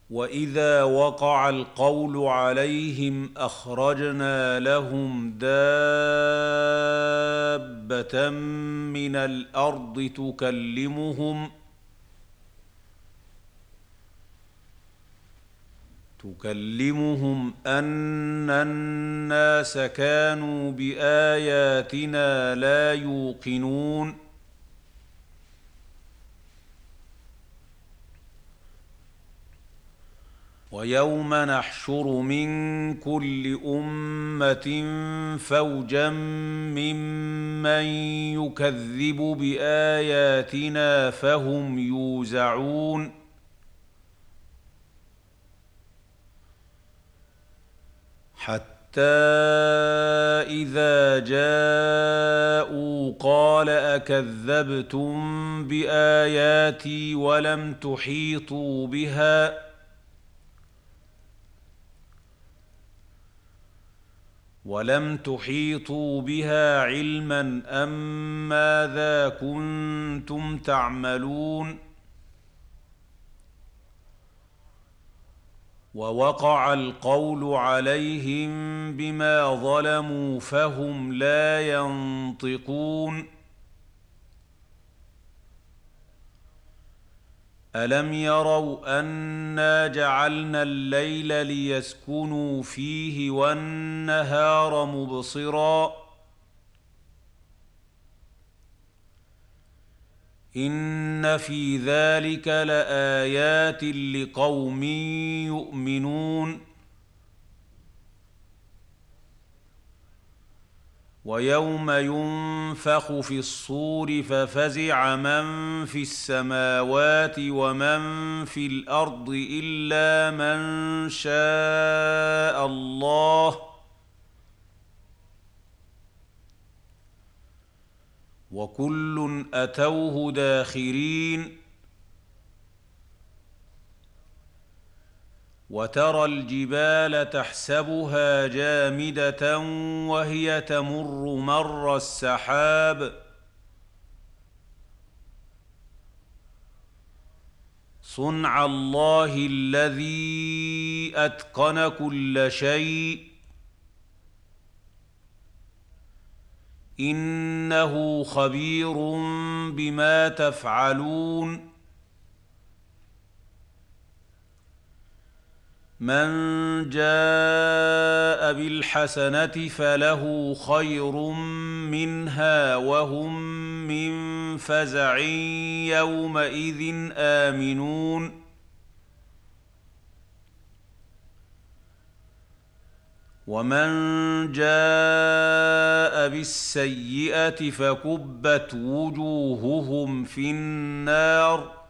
واذا وقع القول عليهم اخرجنا لهم دابه من الارض تكلمهم ان الناس كانوا باياتنا لا يوقنون ويوم نحشر من كل امه فوجا ممن يكذب باياتنا فهم يوزعون حتى اذا جاءوا قال اكذبتم باياتي ولم تحيطوا بها علما أم ماذا كنتم تعملون ووقع القول عليهم بما ظلموا فهم لا ينطقون ألم يروا أنا جعلنا الليل ليسكنوا فيه والنهار مبصرا إن في ذلك لآيات لقوم يؤمنون ويوم ينفخ في الصور ففزع من في السماوات ومن في الأرض إلا من شاء الله وكل أتوه داخرين وترى الجبال تحسبها جامدة وهي تمر مر السحاب صنع الله الذي أتقن كل شيء إنه خبير بما تفعلون من جاء بالحسنة فله خير منها وهم من فزع يومئذ آمنون ومن جاء بالسيئة فكبت وجوههم في النار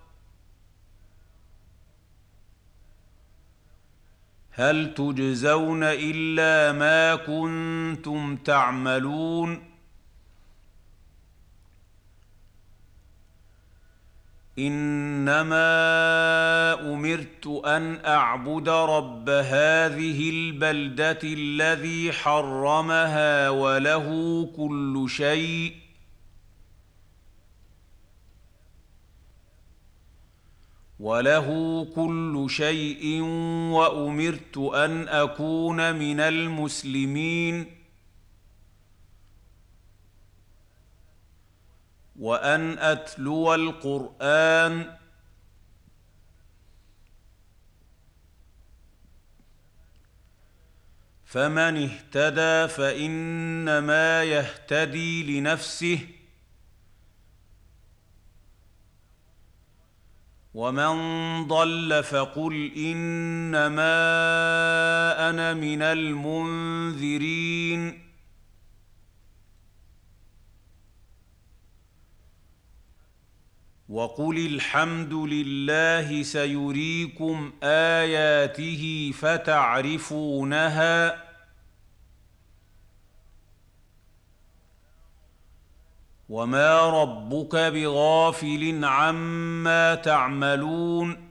هل تجزون إلا ما كنتم تعملون إنما أمرت أن أعبد رب هذه البلدة الذي حرمها وله كل شيء وأمرت أن أكون من المسلمين وأن أتلو القرآن فمن اهتدى فإنما يهتدي لنفسه ومن ضل فقل إنما أنا من المنذرين وقل الحمد لله سيريكم آياته فتعرفونها وما ربك بغافل عما تعملون